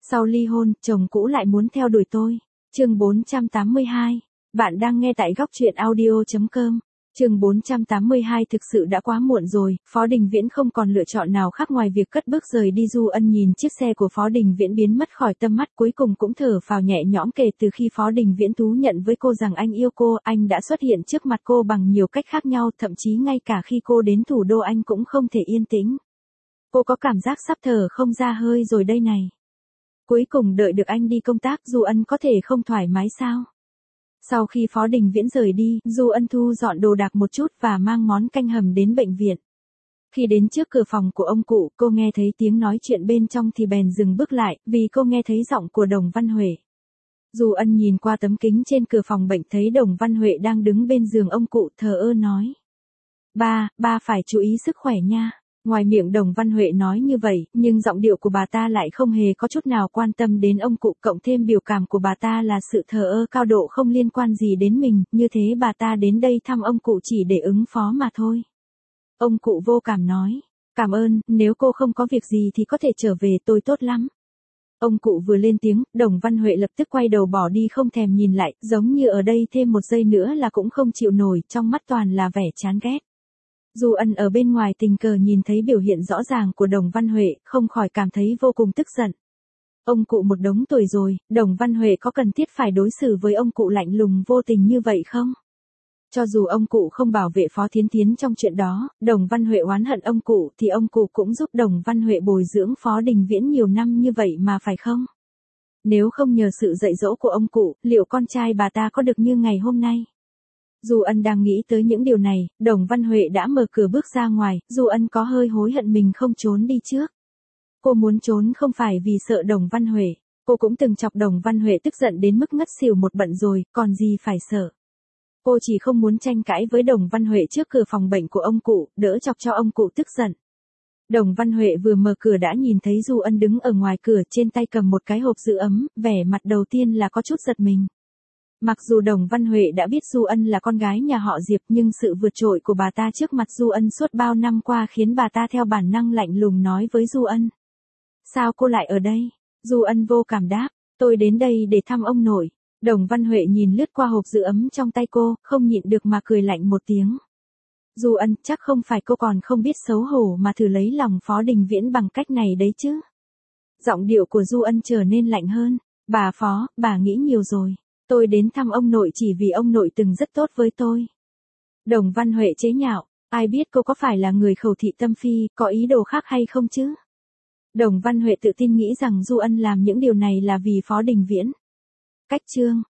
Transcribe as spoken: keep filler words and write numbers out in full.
Sau ly hôn, chồng cũ lại muốn theo đuổi tôi. Chương bốn trăm tám mươi hai. Bạn đang nghe tại góc truyện audio chấm com. Chương bốn trăm tám mươi hai thực sự đã quá muộn rồi, Phó Đình Viễn không còn lựa chọn nào khác ngoài việc cất bước rời đi. Du Ân nhìn chiếc xe của Phó Đình Viễn biến mất khỏi tầm mắt, cuối cùng cũng thở phào nhẹ nhõm. Kể từ khi Phó Đình Viễn thú nhận với cô rằng anh yêu cô, anh đã xuất hiện trước mặt cô bằng nhiều cách khác nhau, thậm chí ngay cả khi cô đến thủ đô anh cũng không thể yên tĩnh. Cô có cảm giác sắp thở không ra hơi rồi đây này. Cuối cùng đợi được anh đi công tác, Du Ân có thể không thoải mái sao? Sau khi Phó Đình Viễn rời đi, Du Ân thu dọn đồ đạc một chút và mang món canh hầm đến bệnh viện. Khi đến trước cửa phòng của ông cụ, cô nghe thấy tiếng nói chuyện bên trong thì bèn dừng bước lại, vì cô nghe thấy giọng của Đồng Văn Huệ. Du Ân nhìn qua tấm kính trên cửa phòng bệnh thấy Đồng Văn Huệ đang đứng bên giường ông cụ, thờ ơ nói. Ba, ba phải chú ý sức khỏe nha. Ngoài miệng Đồng Văn Huệ nói như vậy, nhưng giọng điệu của bà ta lại không hề có chút nào quan tâm đến ông cụ, cộng thêm biểu cảm của bà ta là sự thờ ơ cao độ không liên quan gì đến mình, như thế bà ta đến đây thăm ông cụ chỉ để ứng phó mà thôi. Ông cụ vô cảm nói, cảm ơn, nếu cô không có việc gì thì có thể trở về, tôi tốt lắm. Ông cụ vừa lên tiếng, Đồng Văn Huệ lập tức quay đầu bỏ đi không thèm nhìn lại, giống như ở đây thêm một giây nữa là cũng không chịu nổi, trong mắt toàn là vẻ chán ghét. Du Ân ở bên ngoài tình cờ nhìn thấy biểu hiện rõ ràng của Đồng Văn Huệ, không khỏi cảm thấy vô cùng tức giận. Ông cụ một đống tuổi rồi, Đồng Văn Huệ có cần thiết phải đối xử với ông cụ lạnh lùng vô tình như vậy không? Cho dù ông cụ không bảo vệ Phó Thiến Thiến trong chuyện đó, Đồng Văn Huệ oán hận ông cụ thì ông cụ cũng giúp Đồng Văn Huệ bồi dưỡng Phó Đình Viễn nhiều năm như vậy mà phải không? Nếu không nhờ sự dạy dỗ của ông cụ, liệu con trai bà ta có được như ngày hôm nay? Du Ân đang nghĩ tới những điều này, Đồng Văn Huệ đã mở cửa bước ra ngoài, Du Ân có hơi hối hận mình không trốn đi trước. Cô muốn trốn không phải vì sợ Đồng Văn Huệ, cô cũng từng chọc Đồng Văn Huệ tức giận đến mức ngất xỉu một bận rồi, còn gì phải sợ. Cô chỉ không muốn tranh cãi với Đồng Văn Huệ trước cửa phòng bệnh của ông cụ, đỡ chọc cho ông cụ tức giận. Đồng Văn Huệ vừa mở cửa đã nhìn thấy Du Ân đứng ở ngoài cửa, trên tay cầm một cái hộp giữ ấm, vẻ mặt đầu tiên là có chút giật mình. Mặc dù Đồng Văn Huệ đã biết Du Ân là con gái nhà họ Diệp, nhưng sự vượt trội của bà ta trước mặt Du Ân suốt bao năm qua khiến bà ta theo bản năng lạnh lùng nói với Du Ân. Sao cô lại ở đây? Du Ân vô cảm đáp, tôi đến đây để thăm ông nội. Đồng Văn Huệ nhìn lướt qua hộp giữ ấm trong tay cô, không nhịn được mà cười lạnh một tiếng. Du Ân, chắc không phải cô còn không biết xấu hổ mà thử lấy lòng Phó Đình Viễn bằng cách này đấy chứ? Giọng điệu của Du Ân trở nên lạnh hơn. Bà Phó, bà nghĩ nhiều rồi. Tôi đến thăm ông nội chỉ vì ông nội từng rất tốt với tôi. Đồng Văn Huệ chế nhạo, ai biết cô có phải là người khẩu thị tâm phi, có ý đồ khác hay không chứ? Đồng Văn Huệ tự tin nghĩ rằng Du Ân làm những điều này là vì Phó Đình Viễn. Cách chương